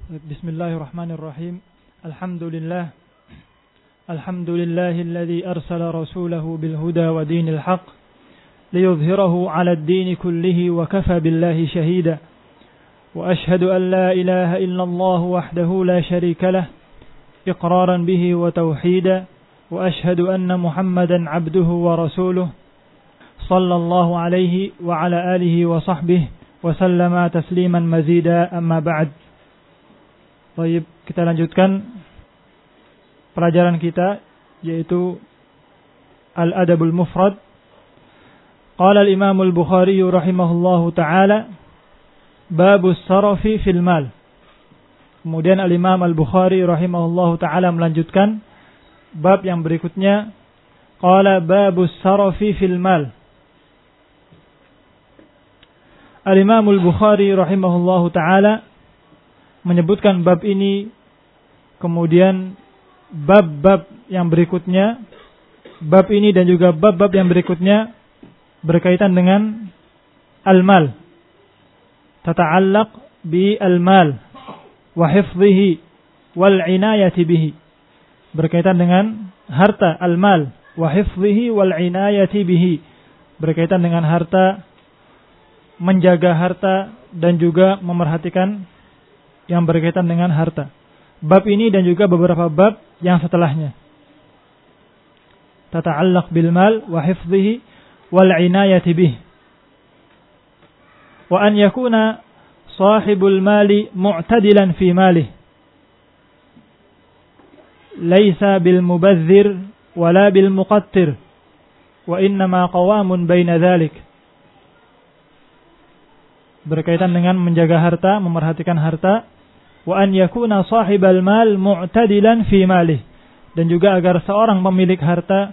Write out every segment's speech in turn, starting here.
Bismillahirrahmanirrahim. Alhamdulillah alladzi arsala rasulahu bil huda wa dinil haqq liyudhhirahu 'ala ad-din kullihi wa kafa billahi shahida. Wa ashhadu an la ilaha illallah wahdahu la sharika lah iqraran bihi wa tauhida. Wa ashhadu anna Muhammadan 'abduhu wa rasuluhu sallallahu alaihi wa ala alihi wa sahbihi wa sallama tasliman mazida, amma ba'd. Baik, kita lanjutkan pelajaran kita, yaitu Al-Adabul Mufrad. Qala al-Imam al-Bukhari rahimahullahu ta'ala, Babus sarafi fil mal. Kemudian al-Imam al-Bukhari rahimahullahu ta'ala melanjutkan bab yang berikutnya. Qala babus sarafi fil mal. Al-Imam al-Bukhari rahimahullahu ta'ala menyebutkan bab ini, kemudian bab-bab yang berikutnya, bab ini dan juga bab-bab yang berikutnya berkaitan dengan al-mal, tata'allaq bi al-mal wa hifdhihi wal inayati bihi, berkaitan dengan harta, al-mal wa hifdhihi wal inayati bihi, berkaitan dengan harta, menjaga harta dan juga memerhatikan yang berkaitan dengan harta. Bab ini dan juga beberapa bab yang setelahnya. Tata'allaq bil mal wa hifdhihi wal inayati bih. Wa an yakuna sahibul mali mu'tadilan fi malih. Laisa bil mubadzir wala bil muqattir. Wa innama qawamun baina dhalik. Berkaitan dengan menjaga harta, memerhatikan harta. Wa an yakuna sahibal mal mu'tadilan fi malih, dan juga agar seorang pemilik harta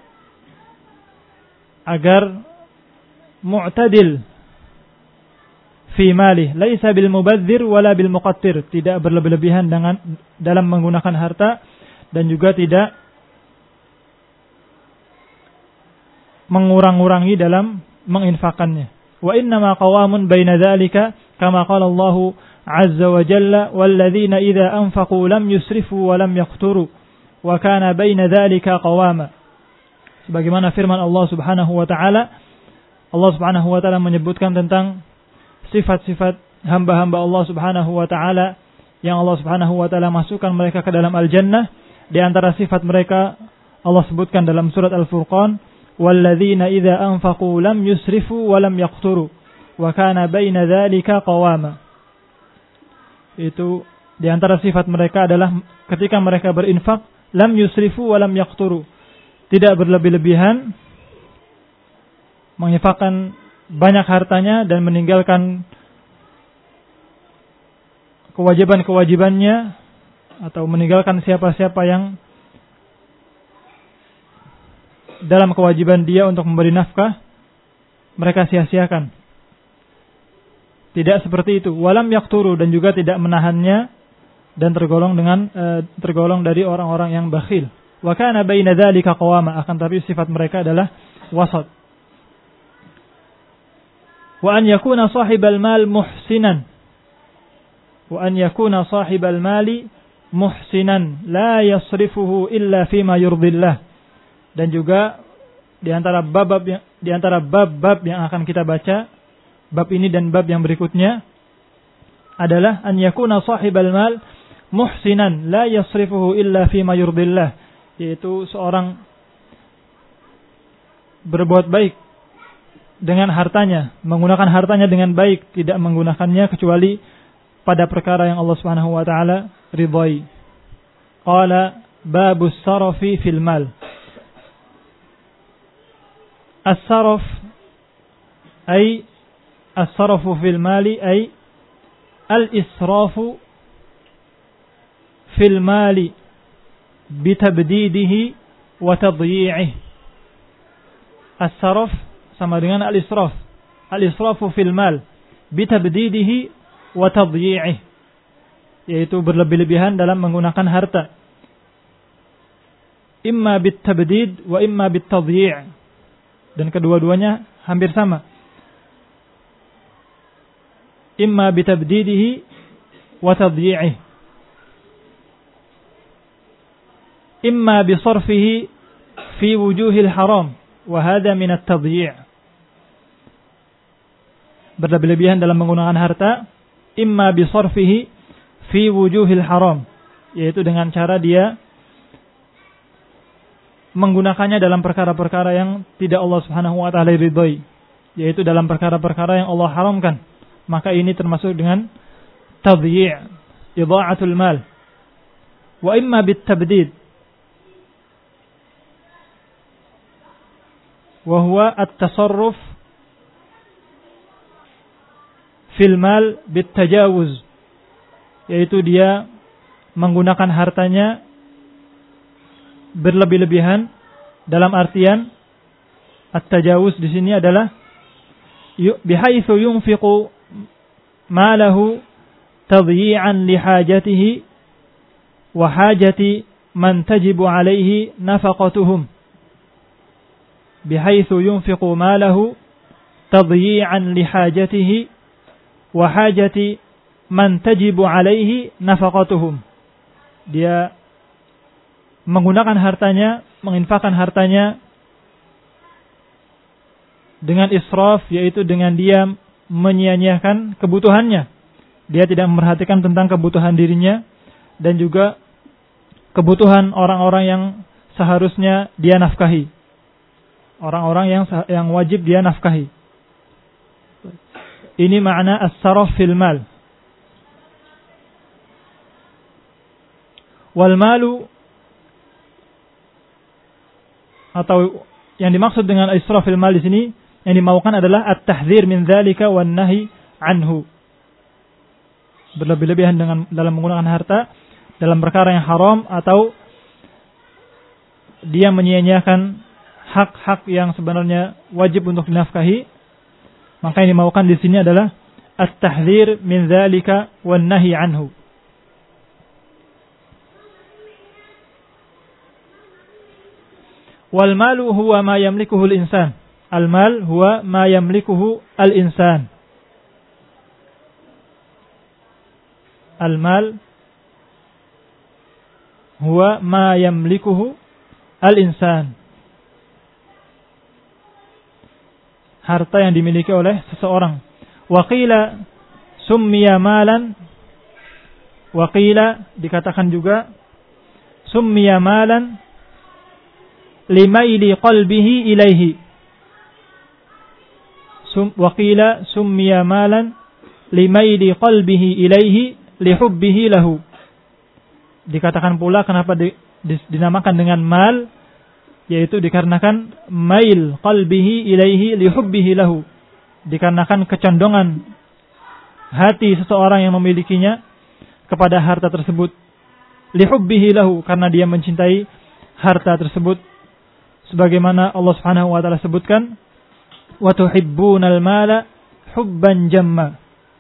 agar mu'tadil fi malih, laisa bil mubadzir wala bil muqattir, tidak berlebih-lebihan dalam menggunakan harta dan juga tidak mengurang-urangi dalam menginfakannya. Wa innama qawamun baina dzalika kama qala Allah azza wa jalla, walladzina idza anfaqu lam yusrifu wa lam yaqturu wa kana baina dzalika qawama. Sebagaimana firman Allah Subhanahu wa taala, Allah Subhanahu wa taala menyebutkan tentang sifat-sifat hamba-hamba Allah Subhanahu wa taala yang Allah Subhanahu wa taala masukkan mereka ke dalam al-jannah. Di antara sifat mereka Allah sebutkan dalam surat Al-Furqan, walladzina idza anfaqu lam yusrifu wa lam yaqturu wa kana baina dzalika qawama. Itu di antara sifat mereka adalah ketika mereka berinfak, lam yusrifu wa lam yaqturu, tidak berlebih-lebihan menginfakkan banyak hartanya dan meninggalkan kewajiban-kewajibannya atau meninggalkan siapa-siapa yang dalam kewajiban dia untuk memberi nafkah, mereka sia-siakan. Tidak seperti itu. Walam yaqturu, dan juga tidak menahannya dan tergolong dari orang-orang yang bakhil. Wa kana baina dzalika qawama, akan tapi sifat mereka adalah wasat. Wa an yakuna sahibal mal muhsinan. Wa an yakuna sahibal mali muhsinan la yasrifuhu illa fima yurdillah. Dan juga di antara bab-bab yang akan kita baca, bab ini dan bab yang berikutnya adalah an yakuna sahibal mal muhsinan la yasrifuhu illa fima yurdillah, yaitu seorang berbuat baik dengan hartanya, menggunakan hartanya dengan baik, tidak menggunakannya kecuali pada perkara yang Allah Subhanahu wa taala ridhai. Qala babus sarafi fil mal. As-saraf ay as-sarafu fil mali ay al-israfu fil mali bitabdidihi wa tadyi'ihi. As-saraf sama dengan al-israf. Al-israfu fil mal bitabdidihi wa tadyi'ihi, yaitu berlebih-lebihan dalam menggunakan harta. Imma bitabdid wa imma bitadyi', dan kedua-duanya hampir sama. Imma bitabdidihi wa tadyi'ihi, imma bisarfihi fi wujuhil haram wa hadha min at-tadyi'. Berlebih-lebihan dalam menggunakan harta, imma bisarfihi fi wujuhil haram, yaitu dengan cara dia menggunakannya dalam perkara-perkara yang tidak Allah Subhanahu wa taala ridhai, yaitu dalam perkara-perkara yang Allah haramkan. Maka ini termasuk dengan tadyi', idha'atul mal. Wa imma bitabdid, wa huwa at-tasarruf fil mal bitajawuz, yaitu dia menggunakan hartanya berlebih-lebihan, dalam artian at-tajawuz di sini adalah bihaitsu yunfiqu malahu tadyi'an li hajatihi wa hajati man tajibu alaihi nafaqatuhum. Bihaitsu yunfiqu malahu tadyi'an li hajatihi wa hajati man tajibu alaihi nafaqatuhum. Dia menggunakan hartanya, menginfakkan hartanya dengan israf, yaitu dengan dia menyia-nyiakan kebutuhannya. Dia tidak memperhatikan tentang kebutuhan dirinya dan juga kebutuhan orang-orang yang seharusnya dia nafkahi, orang-orang yang wajib dia nafkahi. Ini makna as-sarf fil mal. Wal malu, atau yang dimaksud dengan israf fil mal di sini yang dimaukan adalah at-tahdzir min dzalika wan nahi anhu. Berlebih-lebihan dalam menggunakan harta dalam perkara yang haram, atau dia menyia-nyiakan hak-hak yang sebenarnya wajib untuk dinafkahi. Maka yang dimaukan di sini adalah at-tahdzir min dzalika wan nahi anhu. Wal malu huwa ma yamlikuhu al-insan. Al-mal huwa ma yamlikuhu al-insan. Al-mal huwa ma yamlikuhu al-insan. Harta yang dimiliki oleh seseorang. Wa qila summiya malan. Wa qila, dikatakan juga, summiya malan limaili qalbihi ilaihi. Waqila summiya malan limaili qalbihi ilaihi lihubbihi lahu. Dikatakan pula kenapa dinamakan dengan mal, yaitu dikarenakan mail qalbihi ilaihi lihubbihi lahu, dikarenakan kecondongan hati seseorang yang memilikinya kepada harta tersebut, lihubbihi lahu, karena dia mencintai harta tersebut. Sebagaimana Allah Subhanahu wa taala sebutkan, wa tuhibbunal mala hubban jamma.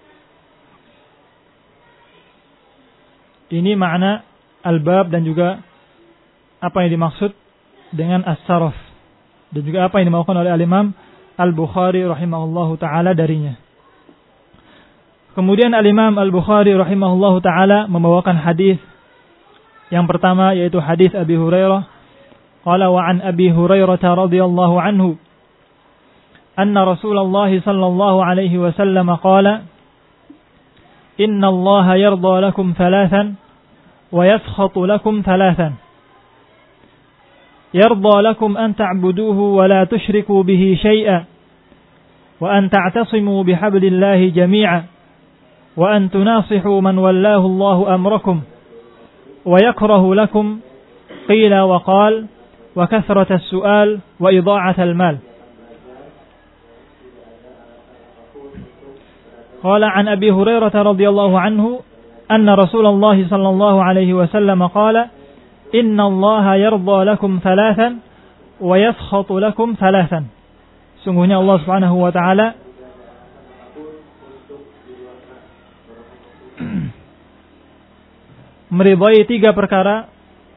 Ini makna al-bab dan juga apa yang dimaksud dengan as-sarf, dan juga apa yang dimaukan oleh al-Imam Al-Bukhari rahimahullahu taala darinya. Kemudian al-Imam Al-Bukhari rahimahullahu taala membawakan hadis yang pertama, yaitu hadis Abi Hurairah. Qala wa an Abi Hurairah radhiyallahu anhu anna Rasulullah sallallahu alaihi wasallam qala inna Allah yarda lakum thalathan wa yaskhatu lakum thalathan. Yarda lakum an ta'buduhu wa la tushriku bihi shay'an wa an ta'tasimu bihablillahi jami'an wa an tunasihu man wallahu Allahu amrakum wa yakrahu lakum qila wa qala wa kathrata as-su'al wa idha'ata al-mal. Qala an Abi Hurairah radhiyallahu anhu anna Rasulullah sallallahu alaihi wasallam qala inna Allah yarda lakum thalathan wa yaskhatu lakum thalathan. Sungguhnya Allah Subhanahu wa taala meridai 3 perkara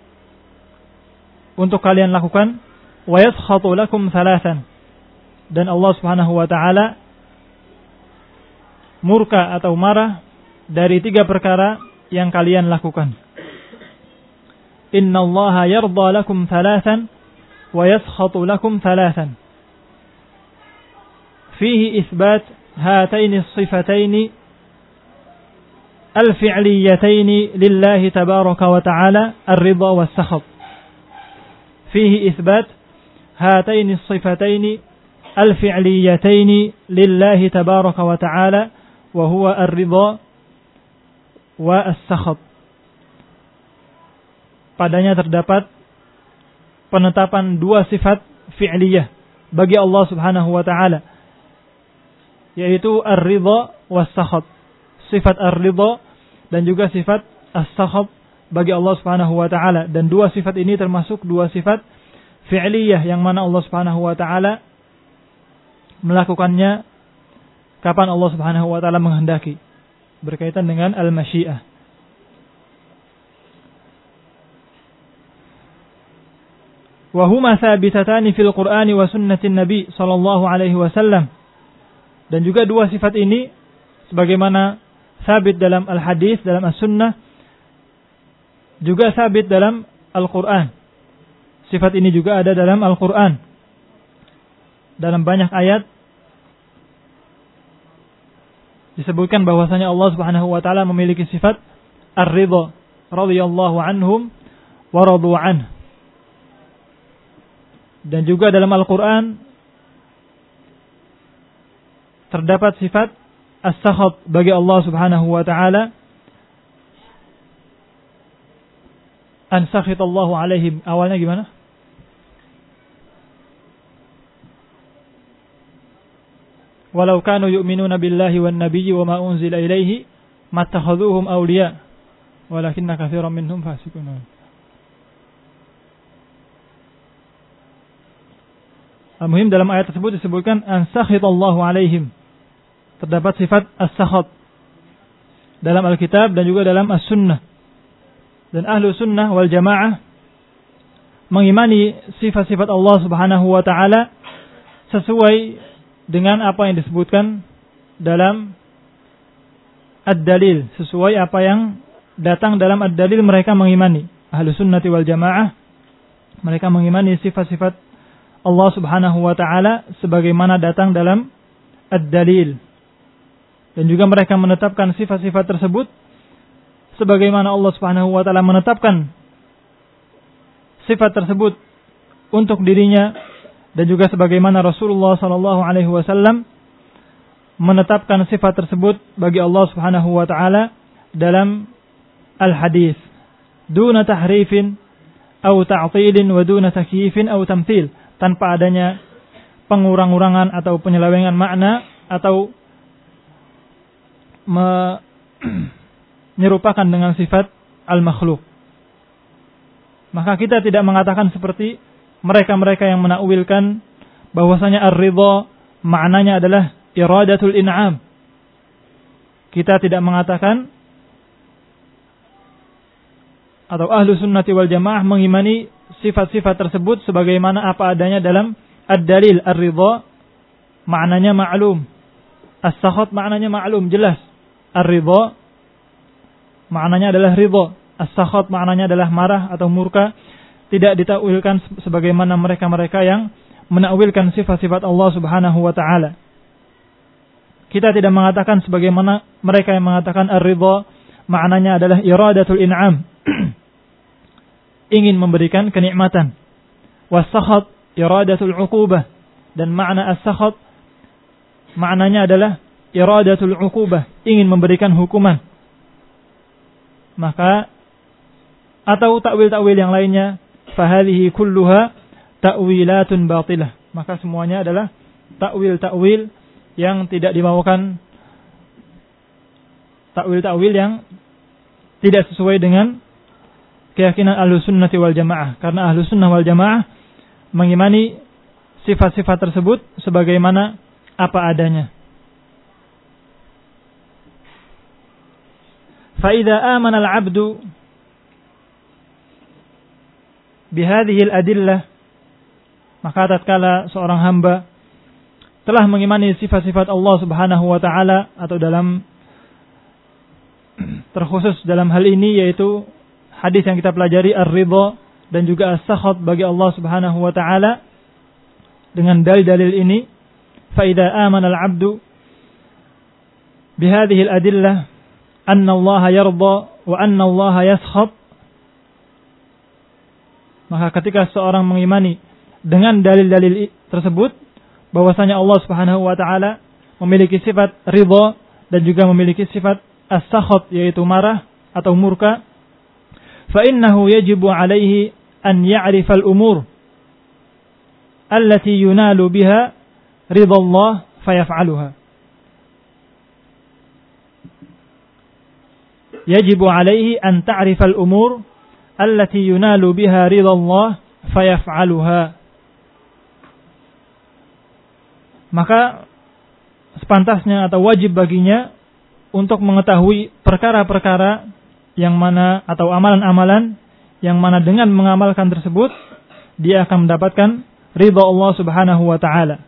untuk kalian lakukan, wa yaskhatu lakum thalathan, dan Allah Subhanahu wa taala murka atau marah dari 3 perkara yang kalian lakukan. innallaha yarda lakum thalathan wa yaskhatu lakum thalathan. Fihi itsbat hataini as-sifataini al-fi'liyataini lillahi tabaraka wa ta'ala ar-ridha was-sakhat. Fihi itsbat hataini as-sifataini al-fi'liyataini lillahi tabaraka wa ta'ala wa huwa ar-ridha wa as-sakhat. Padanya terdapat penetapan dua sifat fi'liyah bagi Allah Subhanahu wa ta'ala, yaitu ar-ridha was-sakhat. Sifat ar-ridha dan juga sifat as-sakhat bagi Allah Subhanahu wa ta'ala. Dan dua sifat ini termasuk dua sifat fi'liyah yang mana Allah Subhanahu wa ta'ala melakukannya kapan Allah Subhanahu wa ta'ala menghendaki, berkaitan dengan al-masyiah. Wa huma thabitatani fil Qur'ani wa sunnatin Nabi sallallahu alaihi wasallam. Dan juga dua sifat ini sebagaimana sabit dalam al-hadis, dalam as-sunnah, juga sabit dalam Al-Qur'an. Sifat ini juga ada dalam Al-Qur'an. Dalam banyak ayat disebutkan bahwasanya Allah Subhanahu wa taala memiliki sifat ar-ridha, radhiyallahu anhum wa radu anhu. Dan juga dalam Al-Qur'an terdapat sifat as-sakhat bagi Allah Subhanahu wa taala. An sakhitallahu alaihim. Awalnya gimana? Walau kanu yu'minuna billahi wan nabiyyi wama unzila ilaihi mattakhadhuhum awliya walakinna katsiran minhum fasiqun. Al-muhim dalam ayat tersebut disebutkan an sakhitallahu alaihim. Terdapat sifat as-sakhat dalam Alkitab dan juga dalam as-sunnah. Dan ahlu sunnah wal jamaah mengimani sifat-sifat Allah Subhanahu wa ta'ala sesuai dengan apa yang disebutkan dalam ad-dalil, sesuai apa yang datang dalam ad-dalil. Mereka mengimani, ahlu sunnati wal jamaah, mereka mengimani sifat-sifat Allah Subhanahu wa ta'ala sebagaimana datang dalam ad-dalil. Dan juga mereka menetapkan sifat-sifat tersebut sebagaimana Allah Subhanahu wa ta'ala menetapkan sifat tersebut untuk dirinya, dan juga sebagaimana Rasulullah sallallahu alaihi wasallam menetapkan sifat tersebut bagi Allah Subhanahu wa ta'ala dalam al-hadis, duna tahrifin atau ta'tilin wa duna takyifin atau tamthil, tanpa adanya pengurang-urangan atau penyelewengan makna atau menyerupakan dengan sifat al-makhluk. Maka kita tidak mengatakan seperti mereka-mereka yang menakwilkan bahwasanya ar-ridha maknanya adalah iradatul in'am. Kita tidak mengatakan, atau ahlu sunnati wal jamaah mengimani sifat-sifat tersebut sebagaimana apa adanya dalam ad-dalil. Ar-ridha maknanya ma'lum, as-sakhat maknanya ma'lum, jelas. Ar-ridha maknanya adalah ridha, as-sakhat maknanya adalah marah atau murka. Tidak ditakwilkan sebagaimana mereka-mereka yang menakwilkan sifat-sifat Allah Subhanahu wa ta'ala. Kita tidak mengatakan sebagaimana mereka yang mengatakan ar-ridha maknanya adalah iradatul in'am, ingin memberikan kenikmatan. Was-sakhat iradatul uqubah, dan makna as-sakhat maknanya adalah iradatul uqubah, ingin memberikan hukuman. Maka atau takwil-takwil yang lainnya, fahadhihi kulluha ta'wilatun batilah, maka semuanya adalah takwil-takwil yang tidak dimaukan, takwil-takwil yang tidak sesuai dengan keyakinan ahlu sunnati wal jamaah. Karena ahlu sunnah wal jamaah mengimani sifat-sifat tersebut sebagaimana apa adanya. Fa'idha amana al-'abdu bihadhihi al-adillah, maka tatkala seorang hamba telah mengimani sifat-sifat Allah Subhanahu wa ta'ala, atau dalam terkhusus dalam hal ini yaitu hadis yang kita pelajari, ar-ridha dan juga as-sakhat bagi Allah Subhanahu wa taala dengan dalil-dalil ini, fa idza amana al-'abdu bihadhihi al-adillah anna Allah yarda wa anna Allah yaskhat, maka ketika seorang mengimani dengan dalil-dalil tersebut bahwasanya Allah Subhanahu wa taala memiliki sifat ridha dan juga memiliki sifat as-sakhat yaitu marah atau murka, fa innahu yajibu alaihi an ya'rifa al-umur allati yunalu biha ridha Allah fayaf'aluha. Yajibu alaihi an ta'rifa al-umur allati yunalu biha ridha Allah fayaf'aluha. Maka sepantasnya atau wajib baginya untuk mengetahui perkara-perkara yang mana atau amalan-amalan yang mana dengan mengamalkan tersebut dia akan mendapatkan ridha Allah Subhanahu wa taala.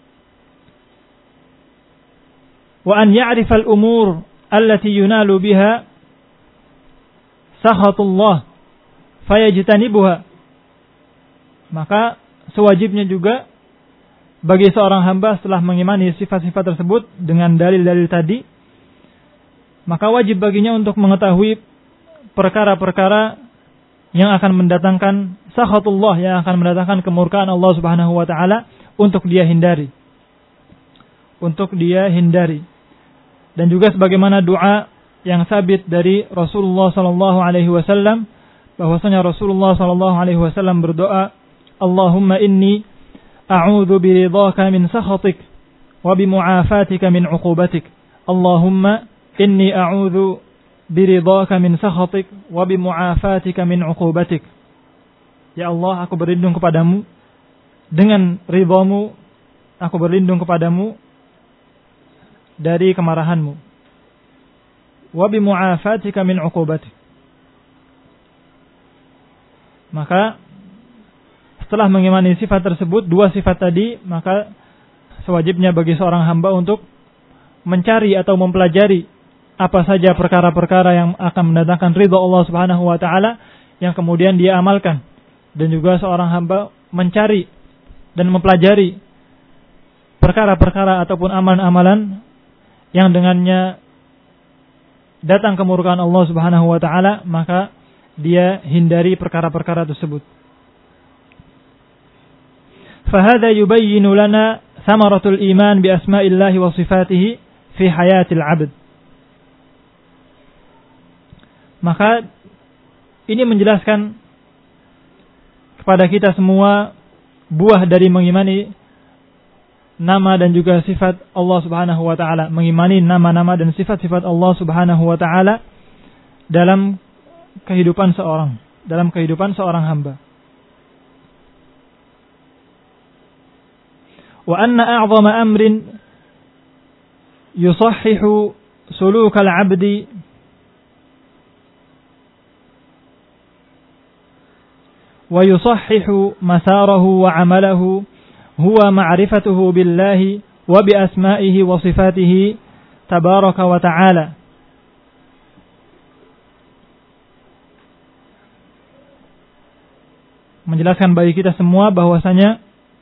Wa an ya'rifa al-umur allati yunalu biha sakhatullah fayajtanibuha. Maka sewajibnya juga bagi seorang hamba setelah mengimani sifat-sifat tersebut dengan dalil-dalil tadi, maka wajib baginya untuk mengetahui perkara-perkara yang akan mendatangkan sakhatullah, yang akan mendatangkan kemurkaan Allah Subhanahu wa taala untuk dia hindari. Untuk dia hindari. Dan juga sebagaimana doa yang sabit dari Rasulullah sallallahu alaihi wasallam, bahwasanya Rasulullah sallallahu alaihi wasallam berdoa, Allahumma inni a'udzu biridhaka min sakhatik wa bimu'afatika min 'uqubatik. Allahumma inni a'udzu biridhaka min sakhatik wa bimu'afatika min 'uqubatik. Ya Allah, aku berlindung kepadamu dengan ridhamu, aku berlindung kepadamu dari kemarahanmu. Wa bimu'afatika min 'uqubatik. Maka setelah mengimani sifat tersebut, dua sifat tadi, maka sewajibnya bagi seorang hamba untuk mencari atau mempelajari apa saja perkara-perkara yang akan mendatangkan ridha Allah Subhanahu wa taala yang kemudian dia amalkan. Dan juga seorang hamba mencari dan mempelajari perkara-perkara ataupun amalan-amalan yang dengannya datang kemurkaan Allah Subhanahu wa taala, maka dia hindari perkara-perkara tersebut. فهذا يبين لنا ثمرة الإيمان بأسماء الله وصفاته في حياة العبد. Maka ini menjelaskan kepada kita semua buah dari mengimani nama dan juga sifat Allah Subhanahu wa taala, mengimani nama-nama dan sifat-sifat Allah Subhanahu wa taala dalam kehidupan seorang hamba. وأن أعظم أمر يصحح سلوك العبد ويصحح مساره وعمله هو معرفته بالله وبأسمائه وصفاته تبارك وتعالى. Menjelaskan bagi kita semua bahwasanya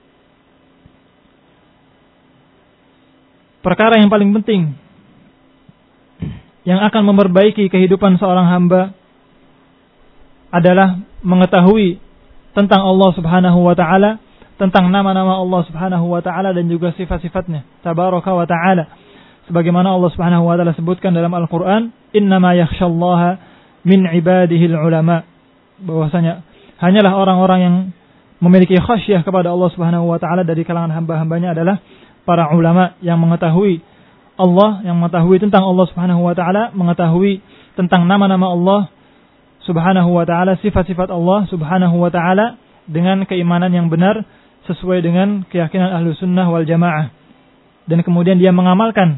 perkara yang paling penting yang akan memperbaiki kehidupan seorang hamba adalah mengetahui tentang Allah Subhanahu wa taala, tentang nama-nama Allah Subhanahu wa taala dan juga sifat-sifatnya tabaraka wa taala. Sebagaimana Allah Subhanahu wa taala sebutkan dalam Al-Qur'an, "Innama yakhshallaha min ibadihil ulama." Bahwasanya hanyalah orang-orang yang memiliki khasyah kepada Allah Subhanahu wa taala dari kalangan hamba-hambanya adalah para ulama yang mengetahui Allah, yang mengetahui tentang Allah Subhanahu wa taala, mengetahui tentang nama-nama Allah Subhanahu wa taala, sifat-sifat Allah Subhanahu wa taala dengan keimanan yang benar sesuai dengan keyakinan Ahlussunnah wal Jamaah. Dan kemudian dia mengamalkan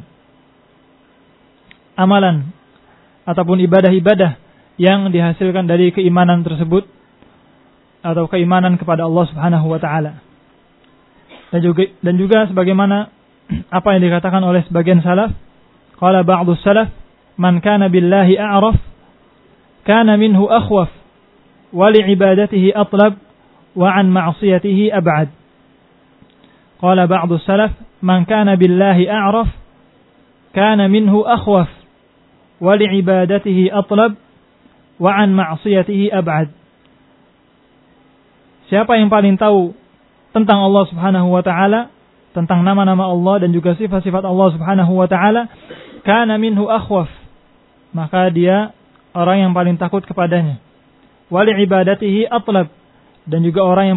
amalan ataupun ibadah-ibadah yang dihasilkan dari keimanan tersebut atau keimanan kepada Allah Subhanahu wa taala. Dan juga sebagaimana apa yang dikatakan oleh sebagian salaf, qala ba'dus salaf, man kana billahi a'raf kana minhu akhwaf wa li'ibadatihi atlab wa 'an ma'siyatihi ab'ad. Qala ba'du salaf, man kana billahi a'raf kana minhu akhwaf wa li'ibadatihi atlab wa 'an ma'siyatihi ab'ad. Siapa yang paling tahu tentang Allah Subhanahu wa taala, tentang nama-nama Allah dan juga sifat-sifat Allah Subhanahu wa taala, kana minhu akhwaf, maka dia orang yang paling takut kepadanya. Wa li'ibadatihi atlab, dan juga orang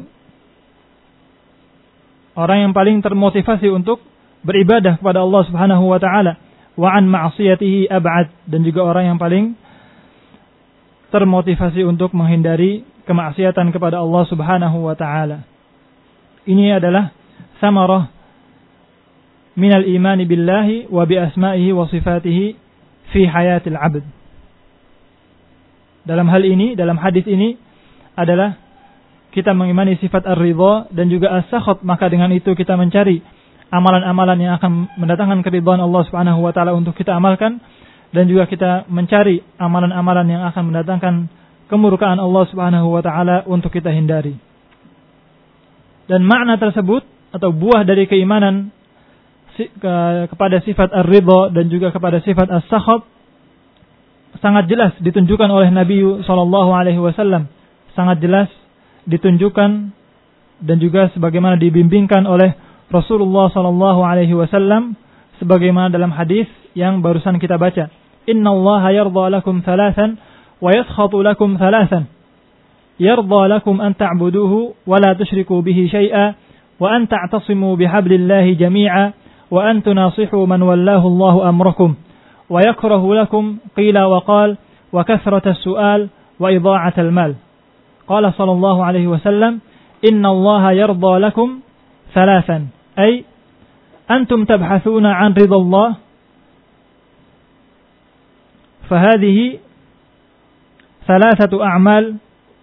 yang paling termotivasi untuk beribadah kepada Allah Subhanahu wa taala. Wa 'an ma'siyatihi ab'ad, dan juga orang yang paling termotivasi untuk menghindari kemaksiatan kepada Allah Subhanahu wa taala. Ini adalah samarah minal imani billahi wa bi asma'ihi wa sifatihi fi hayatil 'abd. Dalam hal ini, dalam hadis ini adalah kita mengimani sifat ar-ridha dan juga as-sakhat, maka dengan itu kita mencari amalan-amalan yang akan mendatangkan keridhaan Allah Subhanahu wa taala untuk kita amalkan, dan juga kita mencari amalan-amalan yang akan mendatangkan kemurkaan Allah Subhanahu wa taala untuk kita hindari. Dan makna tersebut atau buah dari keimanan kepada sifat ar-ridha dan juga kepada sifat as-sakhat sangat jelas ditunjukkan oleh Nabi sallallahu alaihi wasallam, sangat jelas ditunjukkan dan juga sebagaimana dibimbingkan oleh Rasulullah sallallahu alaihi wasallam sebagaimana dalam hadis yang barusan kita baca. Innallaha yardha lakum thalathan wa yaskhatu lakum thalathan. Yardha lakum an ta'buduhu wa la tusyriku bihi syai'a wa an ta'tasimu bihablillahi jami'a wa an tunasihu man wallahu Allahu amrakum wa yakrahu lakum qila wa qal wa kathrata as-su'al wa idha'at al-mal. Qala sallallahu alaihi wasallam, innallaha yardha lakum thalathan, ay antum tabhathuna 'an ridha Allah fahadhihi thalathatu a'mal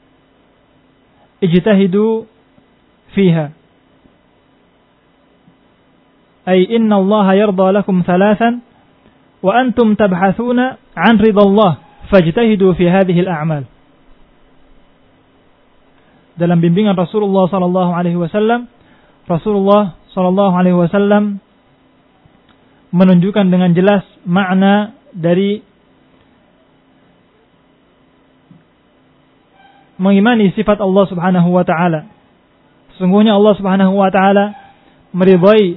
ijtahidu fiha. Ay inna Allah yarda lakum thalathan wa antum tabhathuna 'an ridha Allah fajtahidu fi hadhihi al-a'mal. Dalam bimbingan Rasulullah sallallahu alaihi wasallam, Rasulullah sallallahu alaihi wasallam menunjukkan dengan jelas makna dari mengimani sifat Allah Subhanahu wa taala. Sesungguhnya Allah Subhanahu wa taala meridai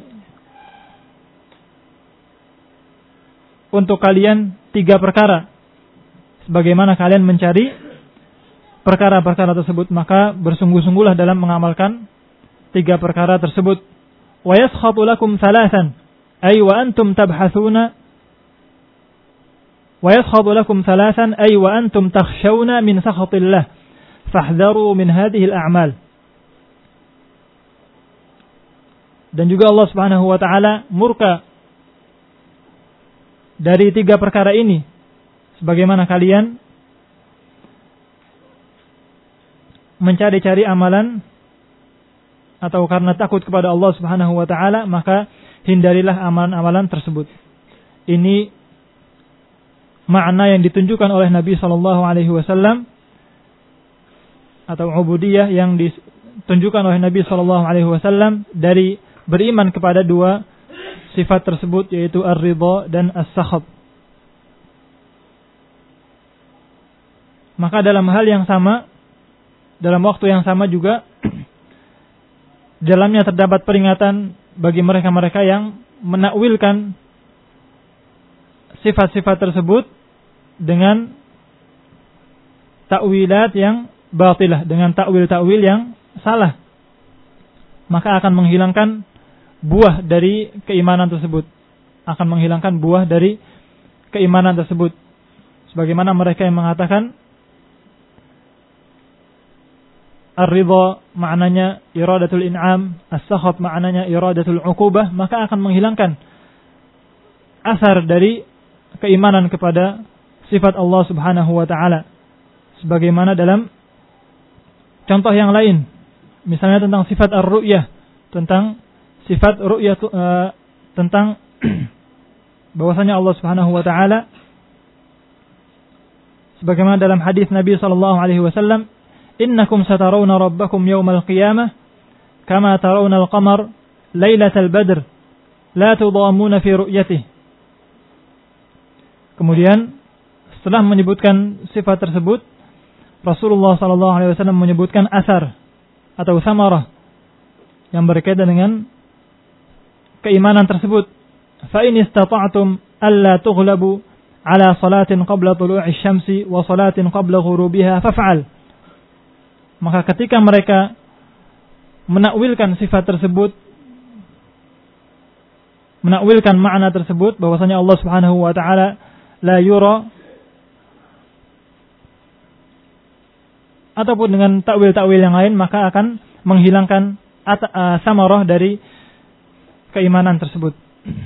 untuk kalian 3 perkara. Sebagaimana kalian mencari perkara-perkara tersebut, maka bersungguh-sungguhlah dalam mengamalkan 3 perkara tersebut. Wa yaskhatu lakum thalathan, ay wa antum tabhathuna. Wa yaskhatu lakum thalathan, ay wa antum takhshawna min sakhatillah. Fahdharu min hadhihi al-a'mal. Dan juga Allah Subhanahu wa taala murka dari 3 perkara ini, sebagaimana kalian mencari-cari amalan atau karena takut kepada Allah Subhanahu wa taala, maka hindarilah amalan-amalan tersebut. Ini makna yang ditunjukkan oleh Nabi sallallahu alaihi wasallam atau ubudiyah yang ditunjukkan oleh Nabi sallallahu alaihi wasallam dari beriman kepada 2 sifat tersebut, yaitu ar-ridha dan as-sakhat. Maka dalam hal yang sama, dalam waktu yang sama juga dalamnya terdapat peringatan bagi mereka-mereka yang menakwilkan sifat-sifat tersebut dengan takwilat yang batilah, dengan takwil-takwil yang salah, maka akan menghilangkan buah dari keimanan tersebut, akan menghilangkan buah dari keimanan tersebut. Sebagaimana mereka yang mengatakan ar-ridha maknanya iradatul in'am, as-sakhat maknanya iradatul uqubah, maka akan menghilangkan asar dari keimanan kepada sifat Allah Subhanahu wa taala. Sebagaimana dalam contoh yang lain, misalnya tentang sifat ar-ru'yah, tentang sifat ru'yah, tentang bahwasanya Allah Subhanahu wa taala sebagaimana dalam hadis Nabi sallallahu alaihi wasallam, "Innakum satarawna rabbakum yaumal qiyamah kama tarawna al-qamar lailatal badr, la tudamuna fi ru'yatihi." Kemudian setelah menyebutkan sifat tersebut, Rasulullah sallallahu alaihi wasallam menyebutkan asar atau samarah yang berkaitan dengan keimanan tersebut. Fa in istata'tum alla tughlabu ala salatin qabla tulu'i syamsi wa salatin qabla ghurubiha faf'al. Maka ketika mereka menakwilkan sifat tersebut, menakwilkan makna tersebut bahwasanya Allah Subhanahu wa taala la yura, ataupun dengan takwil-takwil yang lain, maka akan menghilangkan samarah dari keimanan tersebut.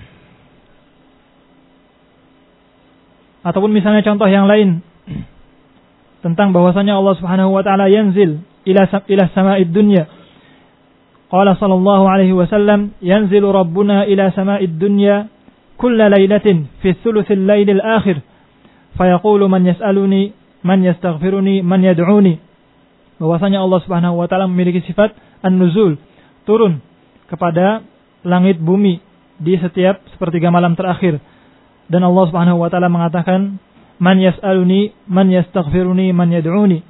Ataupun misalnya contoh yang lain tentang bahwasanya Allah Subhanahu wa taala yanzil ila sama'id dunya. Qala sallallahu alaihi wasallam, yanzilu rabbuna ila sama'id dunya kulla lailatin fi thuluthil lailil akhir fayaqulu man yas'aluni man yastaghfiruni man yad'uni. Bahwasanya Allah Subhanahu wa taala memiliki sifat an-nuzul, turun kepada langit bumi di setiap sepertiga malam terakhir. Dan Allah Subhanahu wa taala mengatakan, man yas'aluni man yastaghfiruni man yad'uni.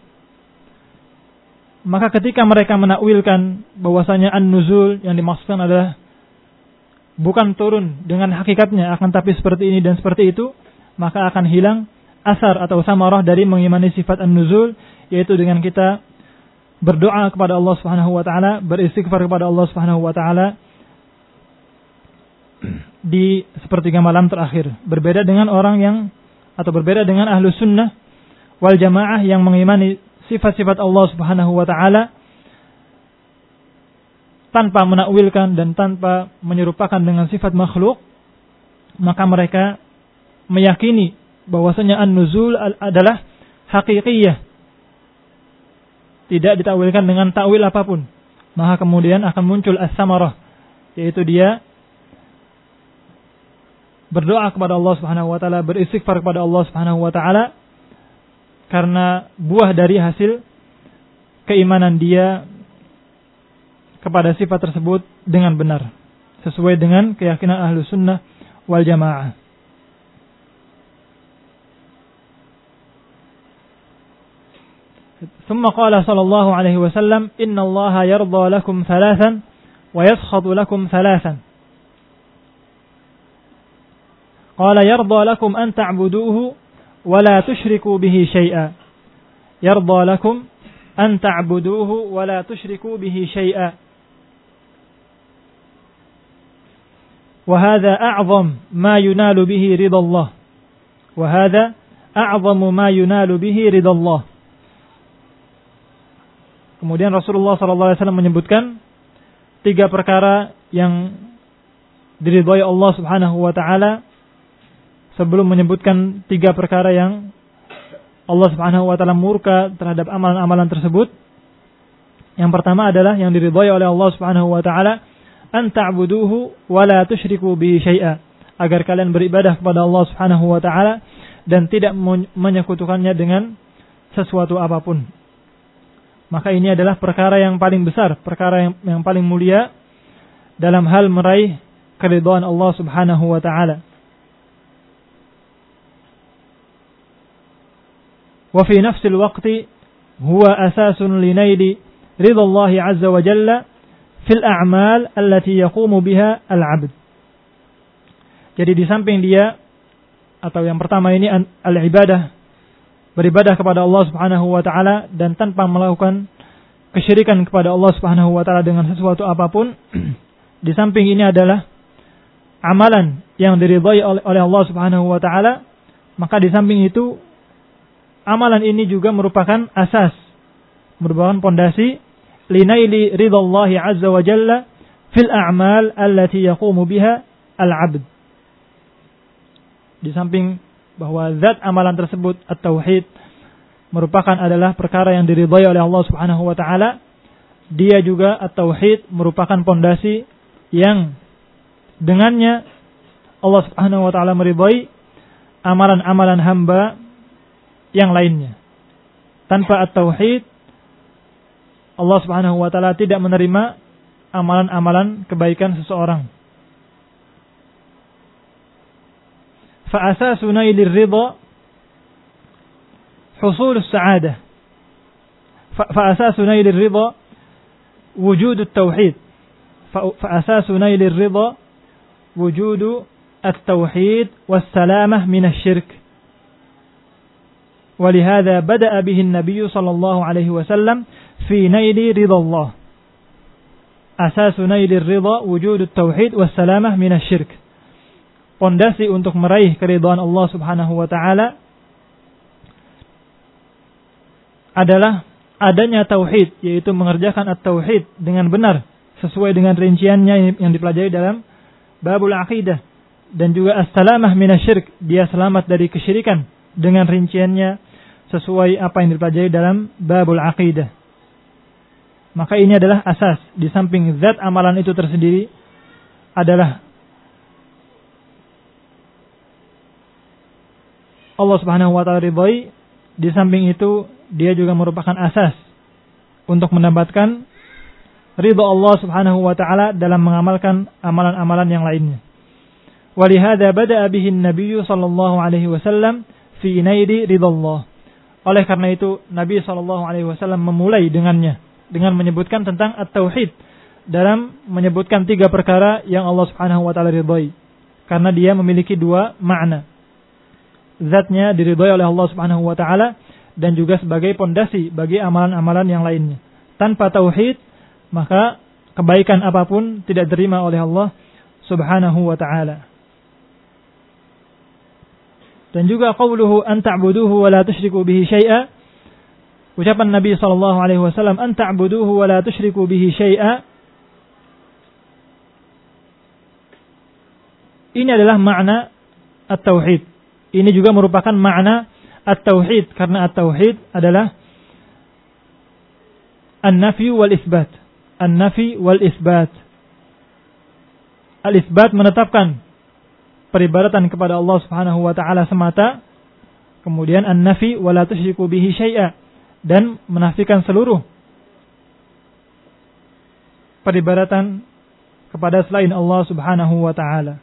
Maka ketika mereka menakwilkan bahwasanya an-nuzul yang dimaksudkan adalah bukan turun dengan hakikatnya, akan tapi seperti ini dan seperti itu, maka akan hilang asar atau samarah dari mengimani sifat an-nuzul, yaitu dengan kita berdoa kepada Allah Subhanahu wa taala, beristighfar kepada Allah Subhanahu wa taala di sepertiga malam terakhir. Berbeda dengan orang yang, atau berbeda dengan ahlu sunnah wal jamaah yang mengimani sifat-sifat Allah Subhanahu wa taala tanpa menakwilkan dan tanpa menyerupakan dengan sifat makhluk. Maka mereka meyakini bahwasanya an-nuzul adalah hakikiyah, tidak ditakwilkan dengan takwil apapun. Maka kemudian akan muncul as-samarah, yaitu dia berdoa kepada Allah Subhanahu wa taala, beristighfar kepada Allah Subhanahu wa taala karena buah dari hasil keimanan dia kepada sifat tersebut dengan benar, sesuai dengan keyakinan ahlu sunnah wal jamaah. ثم قال صلى الله عليه وسلم إن الله يرضى لكم ثلاثا ويسخط لكم ثلاثا. قال يرضى لكم أن تعبدوه ولا تشركوا به شيئا. يرضى لكم أن تعبدوه ولا تشركوا به شيئا. وهذا أعظم ما ينال به رضا الله. وهذا أعظم ما ينال به رضا الله. Kemudian Rasulullah SAW menyebutkan 3 perkara yang diridhai Allah Subhanahu wa taala sebelum menyebutkan 3 perkara yang Allah Subhanahu wa taala murka terhadap amalan-amalan tersebut. Yang pertama adalah yang diridhai oleh Allah Subhanahu wa taala, an ta'buduhu wa la tusyriku bihi syai'a, agar kalian beribadah kepada Allah Subhanahu wa taala dan tidak menyekutukannya dengan sesuatu apapun. Maka ini adalah perkara yang paling besar, perkara yang paling mulia dalam hal meraih keridhaan Allah Subhanahu wa taala. Wa fi nafsil waqti huwa asasun li naili ridha Allah azza wa jalla fil a'mal allati yaqumu biha al-'abd. Jadi di samping dia, atau yang pertama ini al-ibadah, beribadah kepada Allah Subhanahu wa taala dan tanpa melakukan kesyirikan kepada Allah Subhanahu wa taala dengan sesuatu apapun. Di samping ini adalah amalan yang diridhai oleh Allah Subhanahu wa taala. Maka di samping itu amalan ini juga merupakan asas, merupakan pondasi linaili ridallahi azza wa jalla fil a'mal allati yaqumu biha al-'abd. Di samping bahwa zat amalan tersebut at-tauhid merupakan adalah perkara yang diridhai oleh Allah Subhanahu wa taala, dia juga at-tauhid merupakan pondasi yang dengannya Allah Subhanahu wa taala meridhai amalan-amalan hamba yang lainnya. Tanpa at-tauhid, Allah Subhanahu wa taala tidak menerima amalan-amalan kebaikan seseorang. Fa asasu nailir ridha husul as-sa'adah. Fa asasu nailir ridha wujud at-tauhid. Fa asasu nailir ridha wujud at-tauhid was-salamah min asy-syirk. ولهذا بدأ به النبي صلى الله عليه وسلم في نيل رضا الله. أساس نيل الرضا وجود التوحيد والسلامة من الشرك. Pondasi untuk meraih keridhaan Allah Subhanahu wa taala adalah adanya tauhid, yaitu mengerjakan at-tauhid dengan benar sesuai dengan rinciannya yang dipelajari dalam babul aqidah, dan juga as-salamah minasy-syirk, dia selamat dari kesyirikan dengan rinciannya sesuai apa yang dipelajari dalam babul aqidah. Maka ini adalah asas. Di samping zat amalan itu tersendiri adalah Allah Subhanahu wa taala ridhai, di samping itu dia juga merupakan asas untuk mendapatkan ridha Allah Subhanahu wa taala dalam mengamalkan amalan-amalan yang lainnya. Walihada bada'a bihi an-nabiy sallallahu alaihi wasallam fi naili ridallah. Oleh karena itu Nabi sallallahu alaihi wasallam memulai dengannya dengan menyebutkan tentang at-tauhid dalam menyebutkan 3 perkara yang Allah Subhanahu wa taala ridhai, karena dia memiliki 2 makna. Zatnya diridhai oleh Allah Subhanahu wa taala dan juga sebagai pondasi bagi amalan-amalan yang lainnya. Tanpa tauhid, maka kebaikan apapun tidak diterima oleh Allah Subhanahu wa taala. Dan juga qauluhu an ta'buduhu wa la tusyriku bihi syai'a. Ucapan Nabi sallallahu alaihi wasallam an ta'buduhu wa la tusyriku bihi syai'a. Ini adalah makna at-tauhid. Ini juga merupakan makna at-tauhid, karena at-tauhid adalah an-nafi wal isbat. An-nafi wal isbat. Al-isbat menetapkan peribadatan kepada Allah Subhanahu wa taala semata. Kemudian an-nafi wa la tusyriku bihi syai'a, dan menafikan seluruh peribadatan kepada selain Allah Subhanahu wa taala.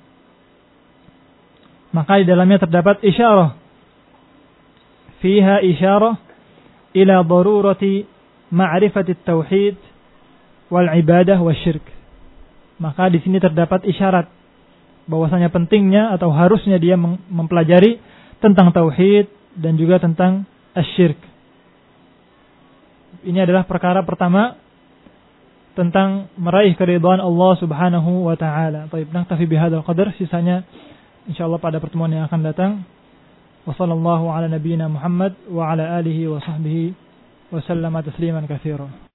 Maka di dalamnya terdapat isyarah. Fiha isyarah ila darurati ma'rifati at-tauhid wal ibadah wasyirk. Maka di sini terdapat isyarat bahwasanya pentingnya atau harusnya dia mempelajari tentang tauhid dan juga tentang asyirk. Ini adalah perkara pertama tentang meraih keridhaan Allah Subhanahu wa taala. Baik, naktafi bihadzal qadar, sisanya insyaallah pada pertemuan yang akan datang. Wassallallahu ala nabiyyina Muhammad wa ala alihi wa sahbihi wa sallama tasliman katsiran.